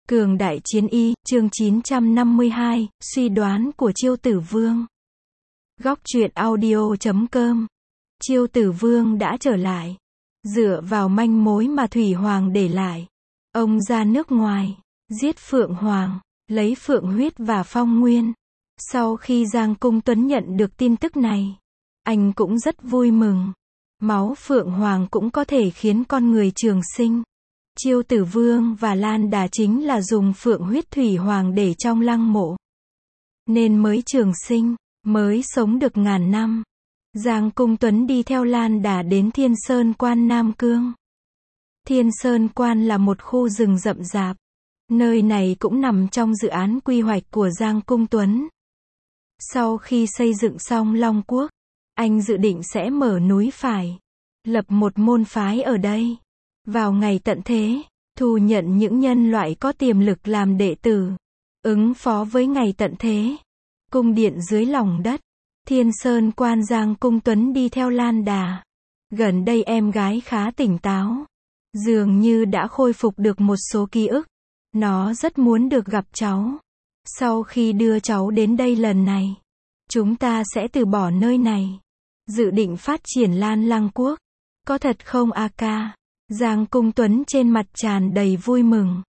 Cường đại chiến y, chương 952, suy đoán của Chiêu Tử Vương. Góc truyện audio.com. Chiêu Tử Vương đã trở lại. Dựa vào manh mối mà Thủy Hoàng để lại, ông ra nước ngoài, giết Phượng Hoàng, lấy Phượng huyết và Phong Nguyên. Sau khi Giang Cung Tuấn nhận được tin tức này, anh cũng rất vui mừng. Máu Phượng Hoàng cũng có thể khiến con người trường sinh. Chiêu Tử Vương và Lan Đà chính là dùng Phượng huyết Thủy Hoàng để trong lăng mộ, nên mới trường sinh, mới sống được ngàn năm. Giang Cung Tuấn đi theo Lan Đà đến Thiên Sơn Quan Nam Cương. Thiên Sơn Quan là một khu rừng rậm rạp. Nơi này cũng nằm trong dự án quy hoạch của Giang Cung Tuấn. Sau khi xây dựng xong Long Quốc, anh dự định sẽ mở núi Phải, lập một môn phái ở đây. Vào ngày tận thế, thu nhận những nhân loại có tiềm lực làm đệ tử. Ứng phó với ngày tận thế, cung điện dưới lòng đất, Thiên Sơn Quan. Giang Cung Tuấn đi theo Lan Đà. Gần đây em gái khá tỉnh táo, dường như đã khôi phục được một số ký ức. Nó rất muốn được gặp cháu. Sau khi đưa cháu đến đây lần này, chúng ta sẽ từ bỏ nơi này, dự định phát triển Lan Lăng Quốc. Có thật không a ca? Giang Cung Tuấn trên mặt tràn đầy vui mừng.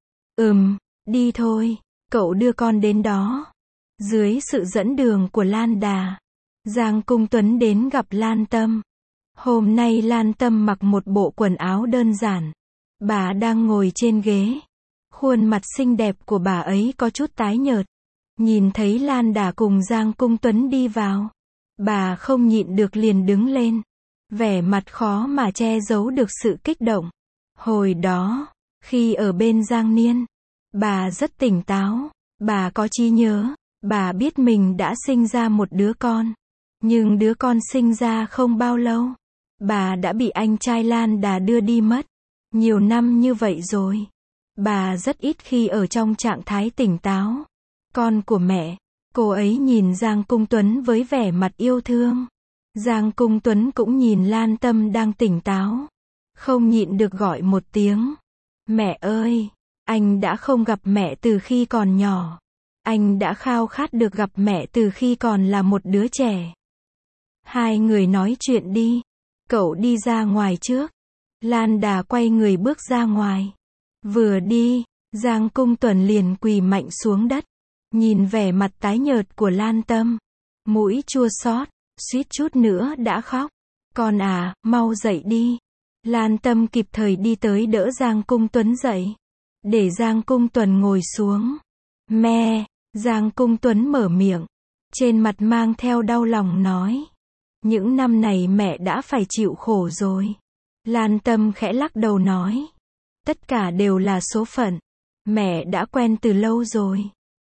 Đi thôi, cậu đưa con đến đó. Dưới sự dẫn đường của Lan Đà, Giang Cung Tuấn đến gặp Lan Tâm. Hôm nay Lan Tâm mặc một bộ quần áo đơn giản. Bà đang ngồi trên ghế. Khuôn mặt xinh đẹp của bà ấy có chút tái nhợt. Nhìn thấy Lan Đà cùng Giang Cung Tuấn đi vào, bà không nhịn được liền đứng lên. Vẻ mặt khó mà che giấu được sự kích động. Hồi đó, khi ở bên Giang Niên, bà rất tỉnh táo. Bà có trí nhớ. Bà biết mình đã sinh ra một đứa con. Nhưng đứa con sinh ra không bao lâu, bà đã bị anh trai Lan Đà đưa đi mất. Nhiều năm như vậy rồi, bà rất ít khi ở trong trạng thái tỉnh táo. Con của mẹ. Cô ấy nhìn Giang Cung Tuấn với vẻ mặt yêu thương. Giang Cung Tuấn cũng nhìn Lan Tâm đang tỉnh táo, không nhịn được gọi một tiếng. Mẹ ơi! Anh đã không gặp mẹ từ khi còn nhỏ. Anh đã khao khát được gặp mẹ từ khi còn là một đứa trẻ. Hai người nói chuyện đi. Cậu đi ra ngoài trước. Lan Đà quay người bước ra ngoài. Vừa đi, Giang Cung Tuấn liền quỳ mạnh xuống đất. Nhìn vẻ mặt tái nhợt của Lan Tâm, mũi chua xót, suýt chút nữa đã khóc. Con à, mau dậy đi. Lan Tâm kịp thời đi tới đỡ Giang Cung Tuấn dậy, để Giang Cung Tuấn ngồi xuống. Mẹ! Giang Cung Tuấn mở miệng, trên mặt mang theo đau lòng nói. Những năm này mẹ đã phải chịu khổ rồi. Lan Tâm khẽ lắc đầu nói. Tất cả đều là số phận. Mẹ đã quen từ lâu rồi.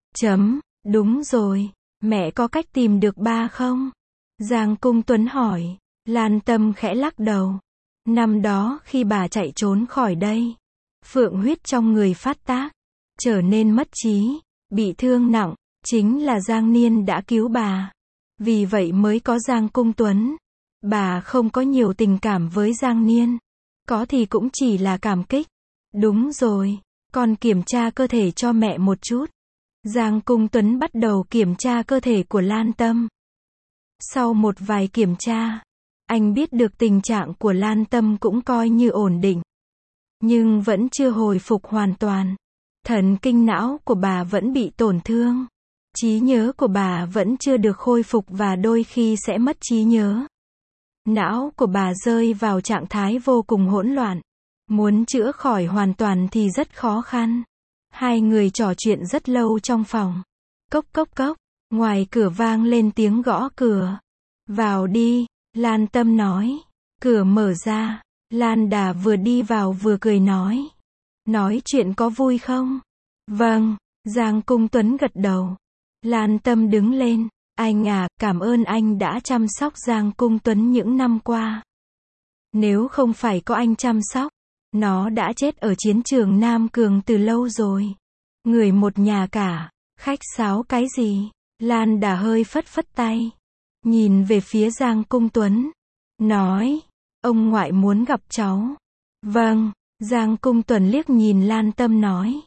Đúng rồi. Mẹ có cách tìm được ba không? Giang Cung Tuấn hỏi. Lan Tâm khẽ lắc đầu. Năm đó khi bà chạy trốn khỏi đây, Phượng huyết trong người phát tác, trở nên mất trí, bị thương nặng. Chính là Giang Niên đã cứu bà. Vì vậy mới có Giang Cung Tuấn. Bà không có nhiều tình cảm với Giang Niên. Có thì cũng chỉ là cảm kích. Đúng rồi. Con kiểm tra cơ thể cho mẹ một chút. Giang Cung Tuấn bắt đầu kiểm tra cơ thể của Lan Tâm. Sau một vài kiểm tra, anh biết được tình trạng của Lan Tâm cũng coi như ổn định, nhưng vẫn chưa hồi phục hoàn toàn. Thần kinh não của bà vẫn bị tổn thương. Trí nhớ của bà vẫn chưa được khôi phục và đôi khi sẽ mất trí nhớ. Não của bà rơi vào trạng thái vô cùng hỗn loạn. Muốn chữa khỏi hoàn toàn thì rất khó khăn. Hai người trò chuyện rất lâu trong phòng. Cốc cốc cốc, ngoài cửa vang lên tiếng gõ cửa. Vào đi, Lan Tâm nói. Cửa mở ra, Lan Đà vừa đi vào vừa cười nói. Nói chuyện có vui không? Vâng, Giang Cung Tuấn gật đầu. Lan Tâm đứng lên. Anh à, cảm ơn anh đã chăm sóc Giang Cung Tuấn những năm qua. Nếu không phải có anh chăm sóc, nó đã chết ở chiến trường Nam Cường từ lâu rồi. Người một nhà cả, khách sáo cái gì? Lan Đà hơi phất phất tay, nhìn về phía Giang Cung Tuấn, nói, ông ngoại muốn gặp cháu. Vâng, Giang Cung Tuấn liếc nhìn Lan Tâm nói.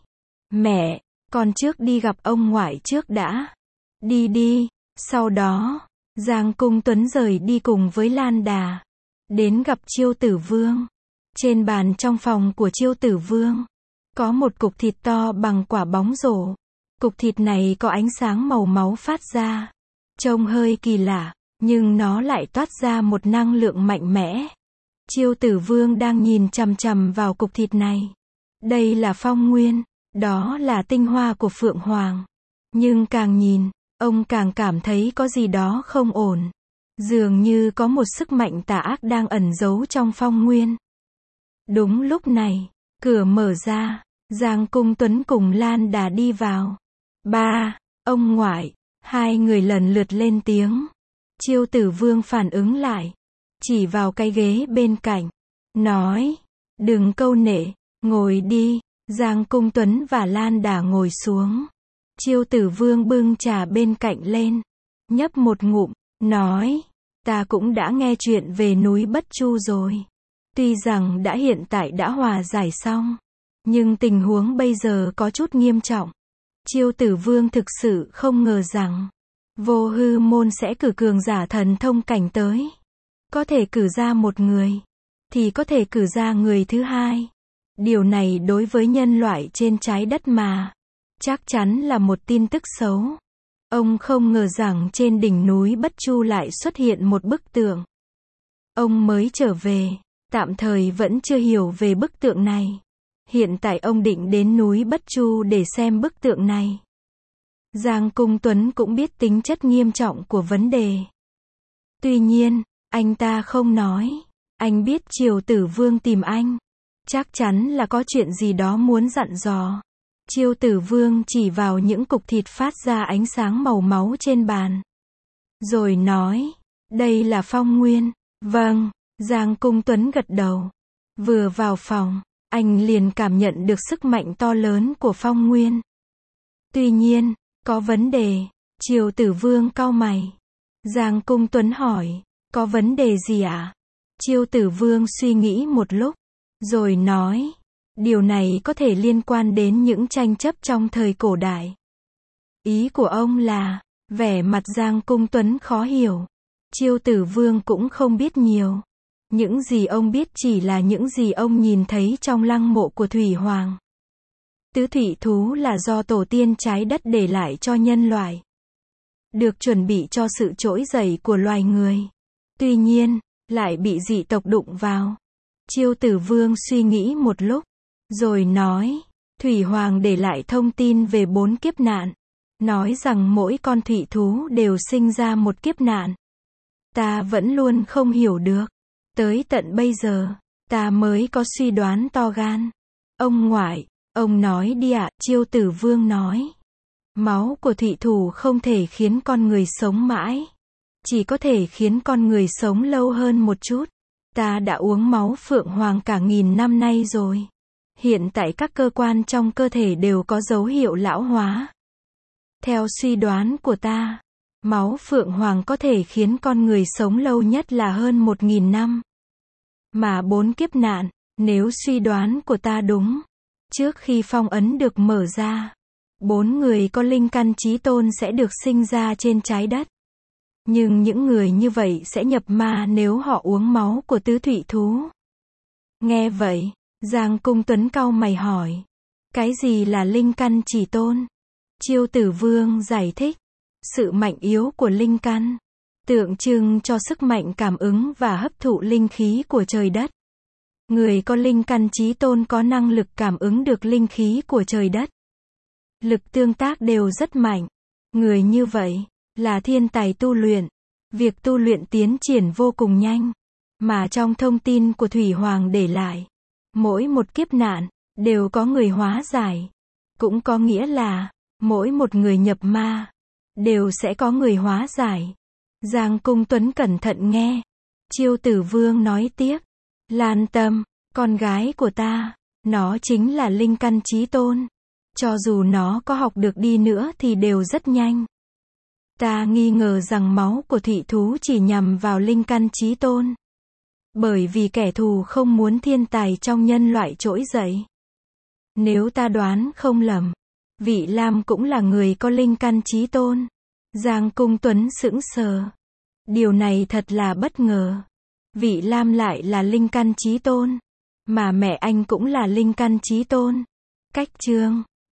Mẹ, con trước đi gặp ông ngoại trước đã. Đi đi. Sau đó, Giang Cung Tuấn rời đi cùng với Lan Đà. Đến gặp Chiêu Tử Vương. Trên bàn trong phòng của Chiêu Tử Vương, có một cục thịt to bằng quả bóng rổ. Cục thịt này có ánh sáng màu máu phát ra. Trông hơi kỳ lạ, nhưng nó lại toát ra một năng lượng mạnh mẽ. Chiêu Tử Vương đang nhìn chằm chằm vào cục thịt này. Đây là phong nguyên, đó là tinh hoa của Phượng Hoàng. Nhưng càng nhìn, ông càng cảm thấy có gì đó không ổn. Dường như có một sức mạnh tà ác đang ẩn giấu trong phong nguyên. Đúng lúc này, cửa mở ra, Giang Cung Tuấn cùng Lan Đà đi vào. Ba, ông ngoại, hai người lần lượt lên tiếng. Chiêu Tử Vương phản ứng lại, chỉ vào cái ghế bên cạnh, nói, đừng câu nệ, ngồi đi. Giang Cung Tuấn và Lan Đà ngồi xuống. Chiêu Tử Vương bưng trà bên cạnh lên, nhấp một ngụm, nói, ta cũng đã nghe chuyện về núi Bất Chu rồi. Tuy rằng hiện tại đã hòa giải xong, nhưng tình huống bây giờ có chút nghiêm trọng. Chiêu Tử Vương thực sự không ngờ rằng, Vô Hư Môn sẽ cử cường giả thần thông cảnh tới. Có thể cử ra một người, thì có thể cử ra người thứ hai. Điều này đối với nhân loại trên trái đất mà, chắc chắn là một tin tức xấu. Ông không ngờ rằng trên đỉnh núi Bất Chu lại xuất hiện một bức tượng. Ông mới trở về, tạm thời vẫn chưa hiểu về bức tượng này. Hiện tại ông định đến núi Bất Chu để xem bức tượng này. Giang Cung Tuấn cũng biết tính chất nghiêm trọng của vấn đề. Tuy nhiên, anh ta không nói. Anh biết Chiêu Tử Vương tìm anh, chắc chắn là có chuyện gì đó muốn dặn dò. Chiêu Tử Vương chỉ vào những cục thịt phát ra ánh sáng màu máu trên bàn. Rồi nói, đây là phong nguyên. Vâng, Giang Cung Tuấn gật đầu. Vừa vào phòng, anh liền cảm nhận được sức mạnh to lớn của phong nguyên. Tuy nhiên, có vấn đề. Chiêu Tử Vương cau mày. Giang Cung Tuấn hỏi, có vấn đề gì ạ? Chiêu Tử Vương suy nghĩ một lúc, rồi nói, điều này có thể liên quan đến những tranh chấp trong thời cổ đại. Ý của ông là, vẻ mặt Giang Cung Tuấn khó hiểu. Chiêu Tử Vương cũng không biết nhiều. Những gì ông biết chỉ là những gì ông nhìn thấy trong lăng mộ của Thủy Hoàng. Tứ thủy thú là do tổ tiên trái đất để lại cho nhân loại, được chuẩn bị cho sự trỗi dậy của loài người. Tuy nhiên, lại bị dị tộc đụng vào. Chiêu Tử Vương suy nghĩ một lúc, rồi nói, Thủy Hoàng để lại thông tin về 4 kiếp nạn. Nói rằng mỗi con thủy thú đều sinh ra một kiếp nạn. Ta vẫn luôn không hiểu được. Tới tận bây giờ, ta mới có suy đoán to gan. Ông ngoại, ông nói đi ạ. Chiêu Tử Vương nói, máu của thủy thủ không thể khiến con người sống mãi. Chỉ có thể khiến con người sống lâu hơn một chút. Ta đã uống máu Phượng Hoàng cả 1000 năm nay rồi. Hiện tại các cơ quan trong cơ thể đều có dấu hiệu lão hóa. Theo suy đoán của ta, máu Phượng Hoàng có thể khiến con người sống lâu nhất là hơn 1000 năm. Mà 4 kiếp nạn, nếu suy đoán của ta đúng, trước khi phong ấn được mở ra, 4 người có linh căn chí tôn sẽ được sinh ra trên trái đất. Nhưng những người như vậy sẽ nhập ma nếu họ uống máu của tứ thủy thú. Nghe vậy, Giang Cung Tuấn cau mày hỏi, cái gì là linh căn chỉ tôn? Chiêu Tử Vương giải thích, sự mạnh yếu của linh căn, tượng trưng cho sức mạnh cảm ứng và hấp thụ linh khí của trời đất. Người có linh căn chí tôn có năng lực cảm ứng được linh khí của trời đất. Lực tương tác đều rất mạnh. Người như vậy là thiên tài tu luyện. Việc tu luyện tiến triển vô cùng nhanh. Mà trong thông tin của Thủy Hoàng để lại, mỗi một kiếp nạn đều có người hóa giải. Cũng có nghĩa là mỗi một người nhập ma đều sẽ có người hóa giải. Giang Cung Tuấn cẩn thận nghe. Chiêu Tử Vương nói tiếp, Lan Tâm, con gái của ta, nó chính là linh căn chí tôn. Cho dù nó có học được đi nữa thì đều rất nhanh. Ta nghi ngờ rằng máu của thủy thú chỉ nhằm vào linh căn chí tôn. Bởi vì kẻ thù không muốn thiên tài trong nhân loại trỗi dậy. Nếu ta đoán không lầm, Vị Lam cũng là người có linh căn chí tôn. Giang Cung Tuấn sững sờ. Điều này thật là bất ngờ. Vị Lam lại là linh căn chí tôn. Mà mẹ anh cũng là linh căn chí tôn. Cách chương